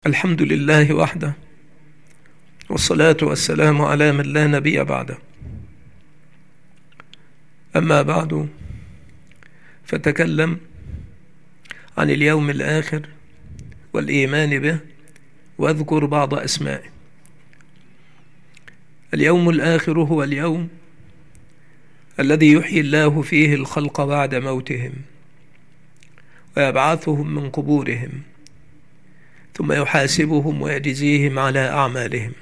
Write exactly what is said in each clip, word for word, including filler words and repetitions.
الحمد لله وحده، والصلاة والسلام على من لا نبي بعده. أما بعد، فتكلم عن اليوم الآخر والإيمان به، واذكر بعض أسمائه. اليوم الآخر هو اليوم الذي يحيي الله فيه الخلق بعد موتهم، ويبعثهم من قبورهم، ثم يحاسبهم ويجزيهم على أعمالهم،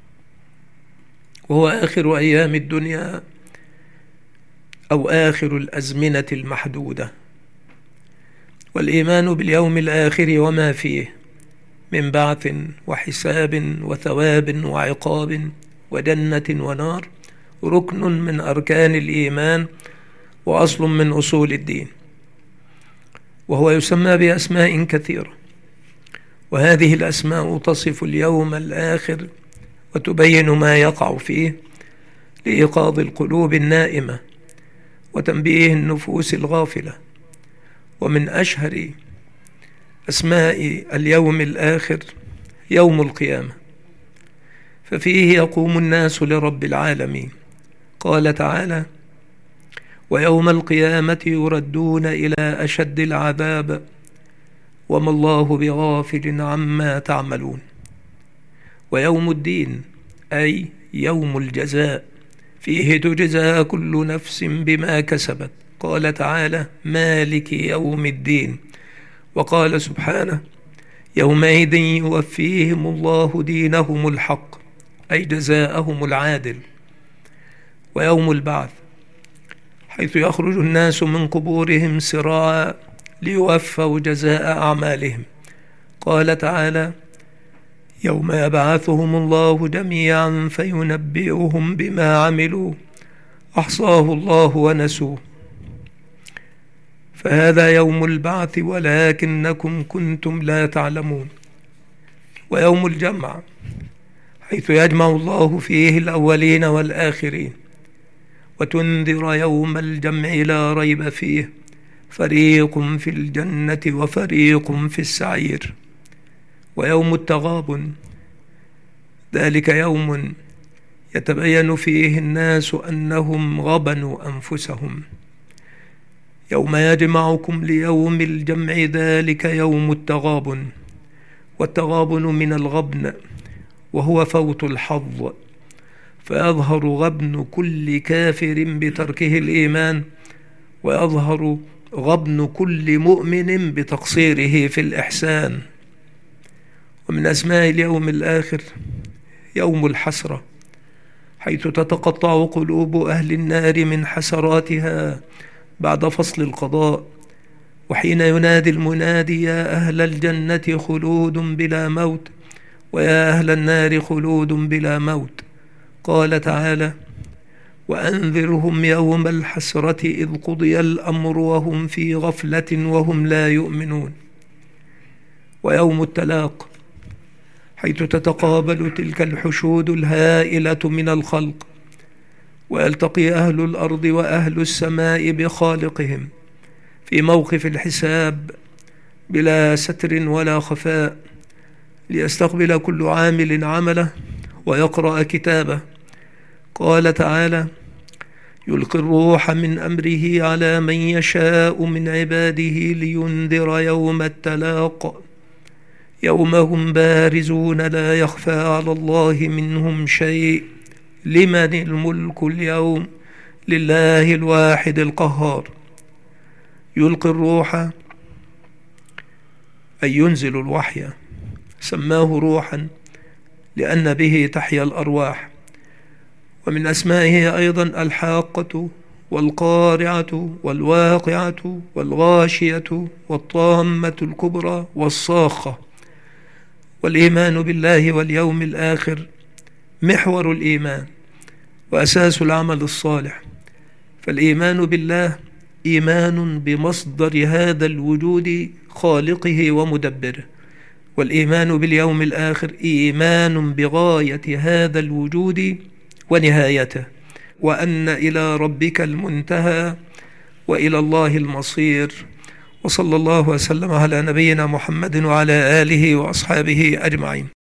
وهو آخر أيام الدنيا أو آخر الأزمنة المحدودة. والإيمان باليوم الآخر وما فيه من بعث وحساب وثواب وعقاب وجنة ونار ركن من أركان الإيمان وأصل من أصول الدين، وهو يسمى بأسماء كثيرة، وهذه الأسماء تصف اليوم الآخر وتبين ما يقع فيه لإيقاظ القلوب النائمة وتنبيه النفوس الغافلة. ومن أشهر أسماء اليوم الآخر يوم القيامة، ففيه يقوم الناس لرب العالمين. قال تعالى: ويوم القيامة يردون إلى أشد العذاب وما الله بغافل عما تعملون. ويوم الدين أي يوم الجزاء، فيه تجزى كل نفس بما كسبت. قال تعالى: مالك يوم الدين. وقال سبحانه: يومئذ يوفيهم الله دينهم الحق، أي جزاءهم العادل. ويوم البعث، حيث يخرج الناس من قبورهم سراعا ليوفوا جزاء أعمالهم. قال تعالى: يوم يبعثهم الله جميعا فينبئهم بما عملوا أحصاه الله ونسوه. فهذا يوم البعث ولكنكم كنتم لا تعلمون. ويوم الجمع، حيث يجمع الله فيه الأولين والآخرين، وتنذر يوم الجمع لا ريب فيه، فريق في الجنة وفريق في السعير. ويوم التغابن، ذلك يوم يتبين فيه الناس أنهم غبنوا أنفسهم. يوم يجمعكم ليوم الجمع، ذلك يوم التغابن. والتغابن من الغبن، وهو فوت الحظ، فيظهر غبن كل كافر بتركه الإيمان، ويظهر غبن كل مؤمن بتقصيره في الإحسان. ومن أسماء اليوم الآخر يوم الحسرة، حيث تتقطع قلوب أهل النار من حسراتها بعد فصل القضاء، وحين ينادي المنادي: يا أهل الجنة خلود بلا موت، ويا أهل النار خلود بلا موت. قال تعالى: وأنذرهم يوم الحسرة إذ قضي الأمر وهم في غفلة وهم لا يؤمنون. ويوم التلاق، حيث تتقابل تلك الحشود الهائلة من الخلق، ويلتقي أهل الأرض وأهل السماء بخالقهم في موقف الحساب بلا ستر ولا خفاء، ليستقبل كل عامل عمله ويقرأ كتابه. قال تعالى: يلقي الروح من أمره على من يشاء من عباده لينذر يوم التلاق، يوم هم بارزون لا يخفى على الله منهم شيء، لمن الملك اليوم، لله الواحد القهار. يلقي الروح أي ينزل الوحي، سماه روحا لأن به تحيا الأرواح. ومن أسمائه أيضا الحاقة والقارعة والواقعة والغاشية والطامة الكبرى والصاخة. والإيمان بالله واليوم الآخر محور الإيمان وأساس العمل الصالح. فالإيمان بالله إيمان بمصدر هذا الوجود خالقه ومدبره، والإيمان باليوم الآخر إيمان بغاية هذا الوجود ونهايته، وأن إلى ربك المنتهى وإلى الله المصير، وصلى الله وسلم على نبينا محمد وعلى آله وأصحابه أجمعين.